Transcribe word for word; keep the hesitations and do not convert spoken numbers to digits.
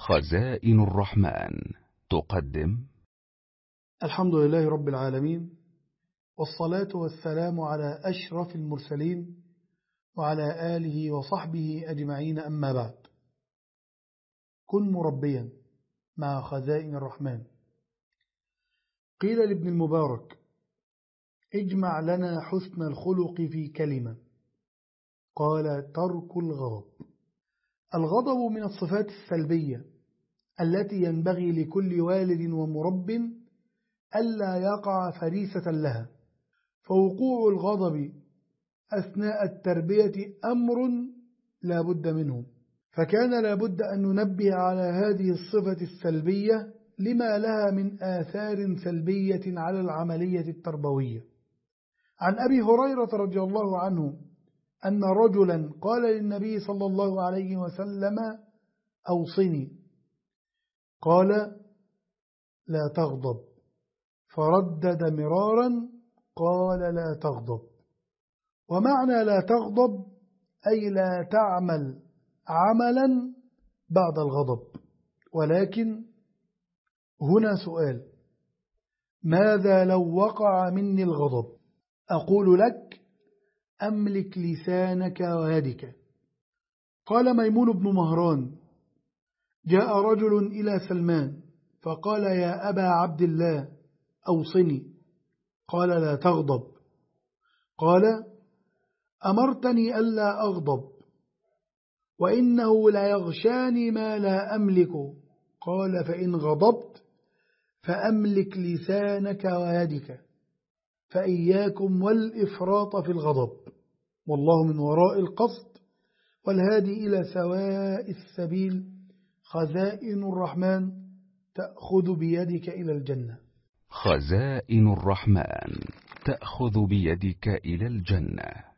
خزائن الرحمن تقدم. الحمد لله رب العالمين، والصلاة والسلام على أشرف المرسلين وعلى آله وصحبه أجمعين، أما بعد. كن مربيا مع خزائن الرحمن. قيل لابن المبارك: اجمع لنا حسن الخلق في كلمة. قال: ترك الغضب. الغضب من الصفات السلبية التي ينبغي لكل والد ومرب ألا يقع فريسة لها، فوقوع الغضب أثناء التربية أمر لا بد منه، فكان لا بد أن ننبه على هذه الصفة السلبية لما لها من آثار سلبية على العملية التربوية. عن أبي هريرة رضي الله عنه أن رجلا قال للنبي صلى الله عليه وسلم: أوصني. قال: لا تغضب. فردد مرارا: قال: لا تغضب. ومعنى لا تغضب أي لا تعمل عملا بعد الغضب. ولكن هنا سؤال: ماذا لو وقع مني الغضب؟ أقول لك: أملك لسانك ويدك. قال ميمون بن مهران: جاء رجل إلى سلمان فقال: يا أبا عبد الله، أوصني. قال: لا تغضب. قال: أمرتني ألا أغضب، وإنه لا يغشاني ما لا أملك. قال: فإن غضبت فأملك لسانك ويدك، فإياكم والإفراط في الغضب، والله من وراء القصد والهادي إلى سواء السبيل. خزائن الرحمن تأخذ بيدك إلى الجنة. خزائن الرحمن تأخذ بيدك إلى الجنة.